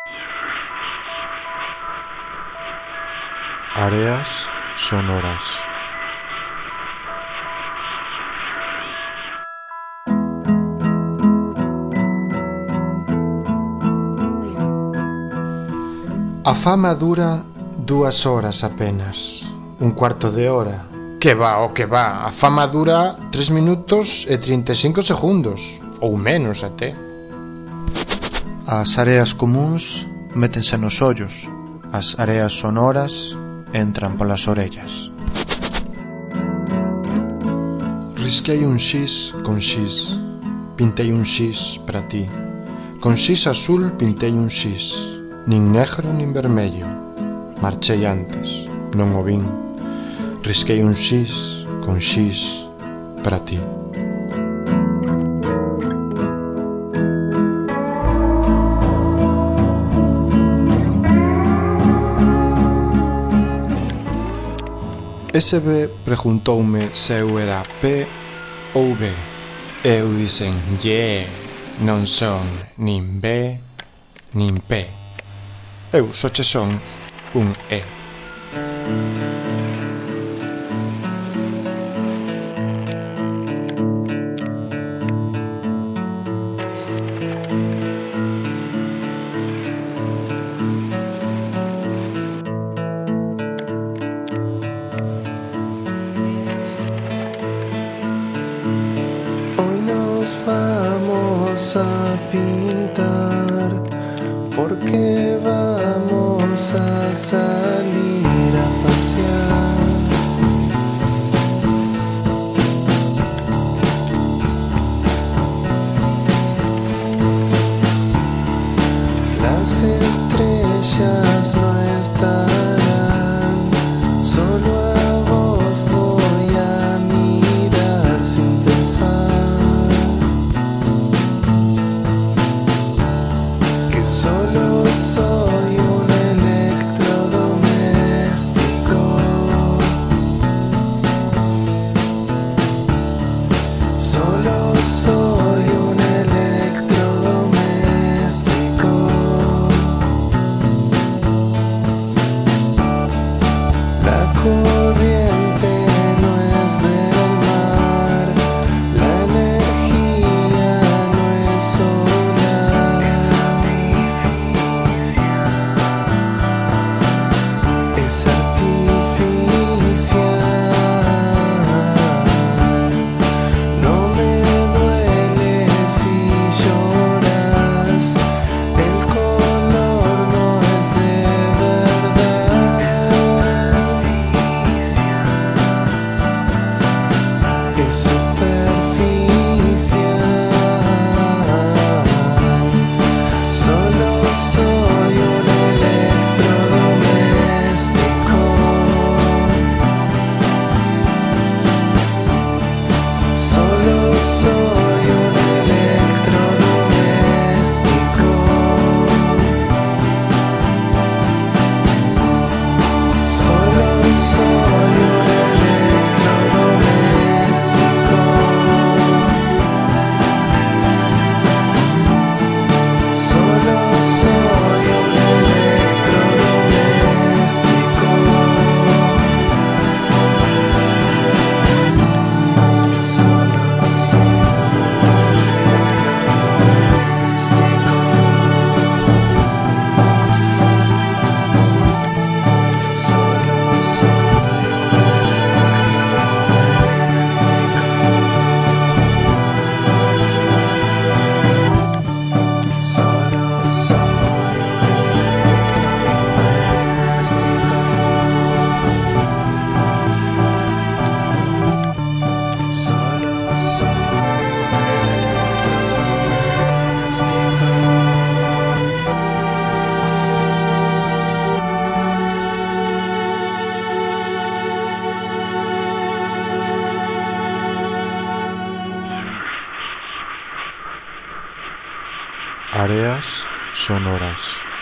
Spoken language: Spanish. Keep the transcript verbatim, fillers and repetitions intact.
Áreas sonoras. A fama dura dúas horas apenas, un cuarto de hora. Que va, o que va, a fama dura tres minutos e trinta e cinco segundos, ou menos até. As áreas comúns métense nos ollos, as áreas sonoras entran polas orellas. Risquei un X con X, pintei un X para ti. Con X azul pintei un X, nin negro nin vermello. Marchei antes, non o vin. Risquei un X con X para ti. S B preguntoume se eu era P ou B. E eu dixen, yeah, non son nin B nin P. Eu só che son un E. Vamos a pintar porque vamos a salir a pasear. Las estrellas no estarán, solo a vos voy a mirar sin pensar. Solo soy un electrodoméstico. Solo soy un electrodoméstico. La corriente no es del mar, la energía no es solar. Es artificial, no me duele si lloras, el color no es de verdad, es superficial, solo soy un electrodoméstico. Solo soy un electrodoméstico. Solo soy un electrodoméstico. Solo soy un electrodoméstico. Áreas sonoras.